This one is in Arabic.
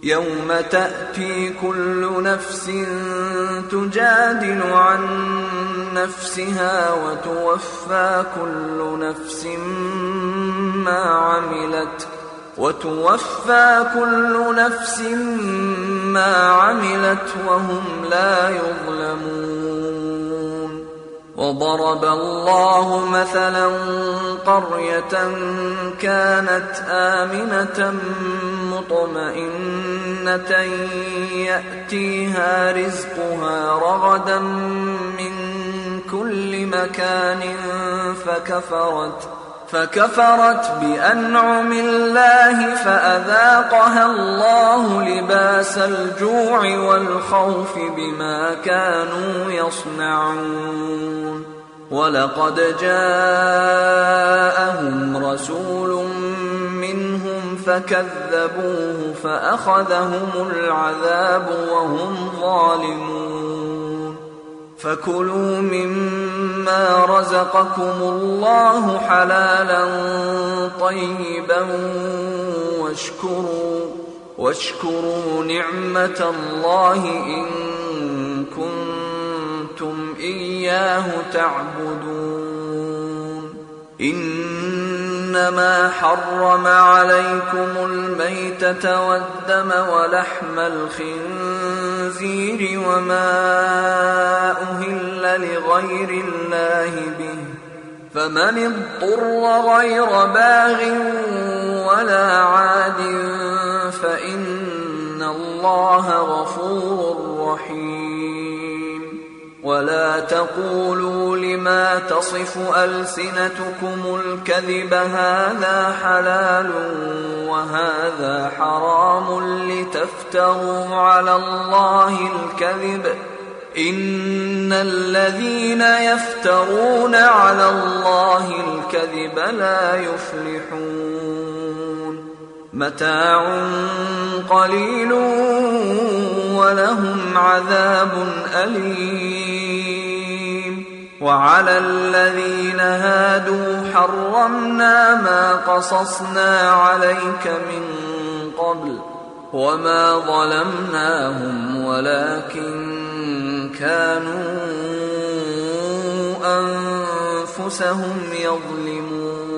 يوم تأتي كل نفس تجادل عن نفسها وتوفى كل نفس ما عملت وهم لا يظلمون. وضرب الله مثلا قرية كانت آمنة مطمئنة يأتيها رزقها رغدا من كل مكان فكفرت بأنعم الله فأذاقها الله لباس الجوع والخوف بما كانوا يصنعون. ولقد جاءهم رسول منهم فكذبوه فأخذهم العذاب وهم ظالمون. فكلوا مما رزقكم الله حلالا طيبا واشكروا نعمة الله إن كنتم إياه تعبدون. إنما حرم عليكم الميتة والدم ولحم الخنزير وما أهل لغير الله به، فمن اضطر غير باغ ولا عاد فإن الله غفور رحيم. ولا تقولوا لما تصف ألسنتكم الكذب هذا حلال وهذا حرام لتفتروا على الله الكذب، إن الذين يفترون على الله الكذب لا يفلحون. متاع قليل ولهم عذاب أليم. وعلى الذين هادوا حرمنا ما قصصنا عليك من قبل وما ظلمناهم ولكن كانوا أنفسهم يظلمون.